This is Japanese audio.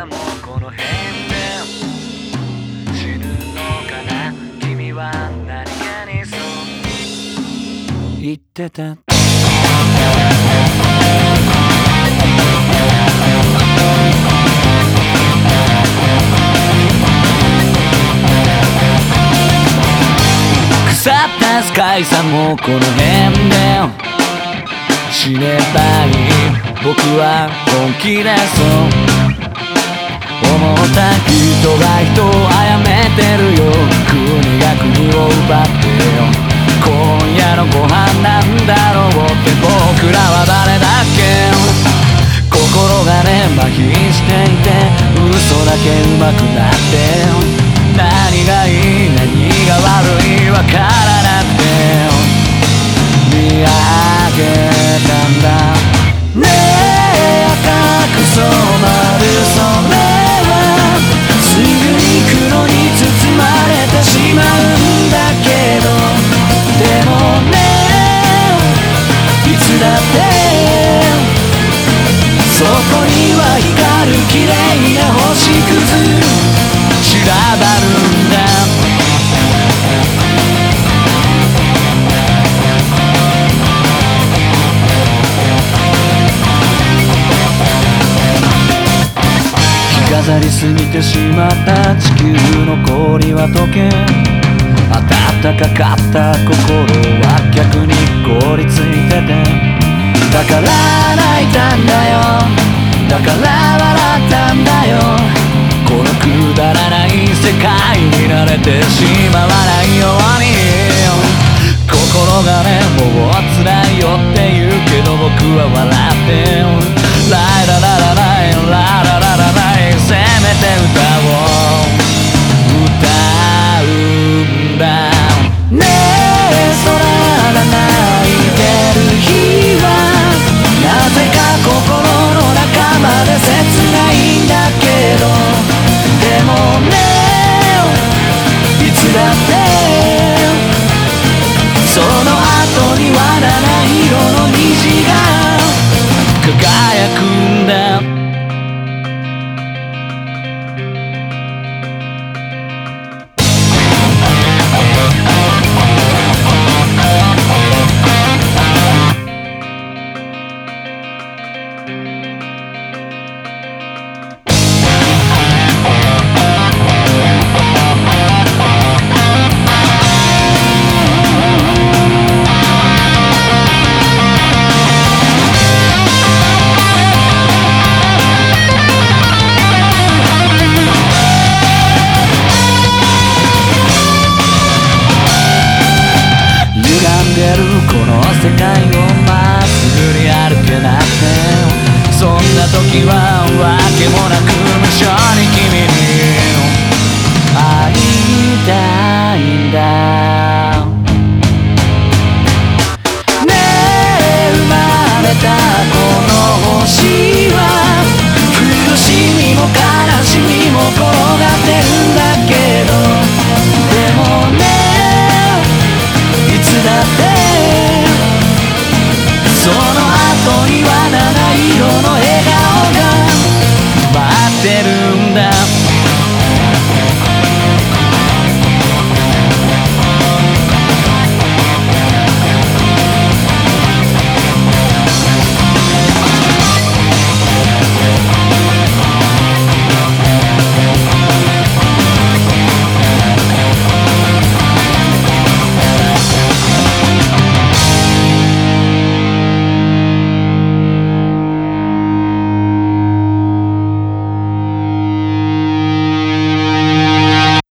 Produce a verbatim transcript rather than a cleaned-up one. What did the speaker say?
はもうこの辺で死ぬのかな。君は何気にそう言ってた。腐ったスカイさんもこの辺で死ねばいい。僕は本気でそう思った人が人を殺めてるよ。国が国を奪ってよ。今夜のご飯なんだろうって僕らは誰だっけ。心がね麻痺していて嘘だけ上手くなって何がいい何が悪いわからなくて見上げたんだねえ赤く染まるそれはすぐに黒に包まれてしまうんだけどでもねいつだってそこには光る綺麗な星屑散らばるんだ。着飾りすぎてしまった地球の氷は溶け暖かかった心は逆に凍りついててだから泣いたんだよだから笑ったんだよこのくだらない世界に慣れてしまわないように心がねもう辛いよって言うけど僕は笑ってライラララライララララライせめて歌を歌うんだねえ空が泣いてる日はなぜか心の中まで切ないんだけどでもねいつだってその後には七色の虹が輝くんだ。この世界をまっすぐに歩けなくてそんな時はわけもなく